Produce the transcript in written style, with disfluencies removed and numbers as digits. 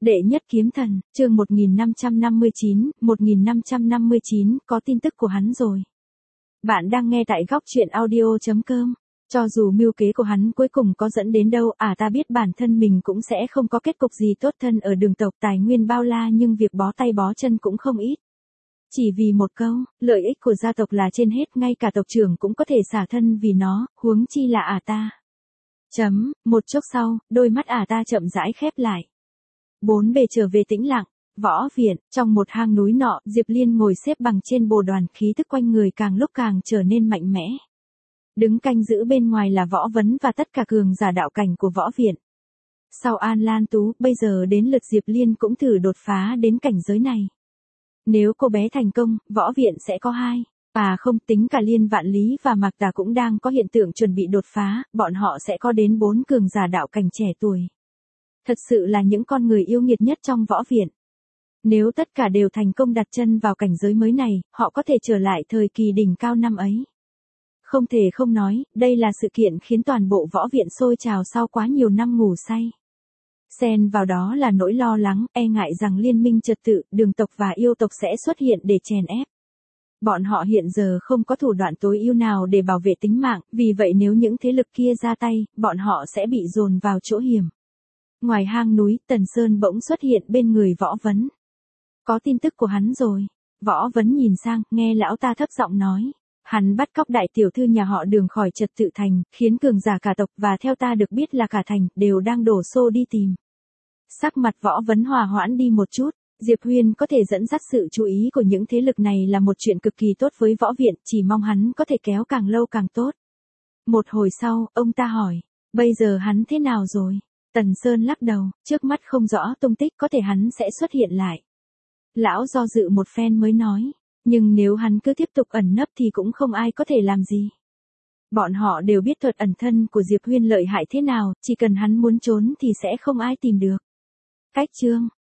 Đệ nhất kiếm thần, chương 1559, có tin tức của hắn rồi. Bạn đang nghe tại góc truyện audio.com. Cho dù mưu kế của hắn cuối cùng có dẫn đến đâu, ta biết bản thân mình cũng sẽ không có kết cục gì tốt, thân ở đường tộc tài nguyên bao la nhưng việc bó tay bó chân cũng không ít. Chỉ vì một câu, lợi ích của gia tộc là trên hết, ngay cả tộc trưởng cũng có thể xả thân vì nó, huống chi là ta. Một chốc sau, đôi mắt ta chậm rãi khép lại. Bốn bề trở về tĩnh lặng, võ viện, trong một hang núi nọ, Diệp Liên ngồi xếp bằng trên bồ đoàn, khí tức quanh người càng lúc càng trở nên mạnh mẽ. Đứng canh giữ bên ngoài là Võ Vấn và tất cả cường giả đạo cảnh của võ viện. Sau An Lan Tú, bây giờ đến lượt Diệp Liên cũng thử đột phá đến cảnh giới này. Nếu cô bé thành công, võ viện sẽ có hai. Không tính cả Liên Vạn Lý và Mạc Tà cũng đang có hiện tượng chuẩn bị đột phá, bọn họ sẽ có đến 4 cường giả đạo cảnh trẻ tuổi. Thật sự là những con người yêu nghiệt nhất trong võ viện. Nếu tất cả đều thành công đặt chân vào cảnh giới mới này, họ có thể trở lại thời kỳ đỉnh cao năm ấy. Không thể không nói, đây là sự kiện khiến toàn bộ võ viện sôi trào sau quá nhiều năm ngủ say. Xen vào đó là nỗi lo lắng, e ngại rằng liên minh trật tự, đường tộc và yêu tộc sẽ xuất hiện để chèn ép. Bọn họ hiện giờ không có thủ đoạn tối ưu nào để bảo vệ tính mạng, vì vậy nếu những thế lực kia ra tay, bọn họ sẽ bị dồn vào chỗ hiểm. Ngoài hang núi, Tần Sơn bỗng xuất hiện bên người Võ Vấn. Có tin tức của hắn rồi. Võ Vấn nhìn sang, nghe lão ta thấp giọng nói. Hắn bắt cóc đại tiểu thư nhà họ Đường khỏi trật tự thành, khiến cường giả cả tộc và theo ta được biết là cả thành, đều đang đổ xô đi tìm. Sắc mặt Võ Vấn hòa hoãn đi một chút. Diệp Huyên có thể dẫn dắt sự chú ý của những thế lực này là một chuyện cực kỳ tốt với võ viện, chỉ mong hắn có thể kéo càng lâu càng tốt. Một hồi sau, ông ta hỏi, bây giờ hắn thế nào rồi? Tần Sơn lắc đầu, trước mắt không rõ tung tích, có thể hắn sẽ xuất hiện lại. Lão do dự một phen mới nói, nhưng nếu hắn cứ tiếp tục ẩn nấp thì cũng không ai có thể làm gì. Bọn họ đều biết thuật ẩn thân của Diệp Huyên lợi hại thế nào, chỉ cần hắn muốn trốn thì sẽ không ai tìm được. Cách chương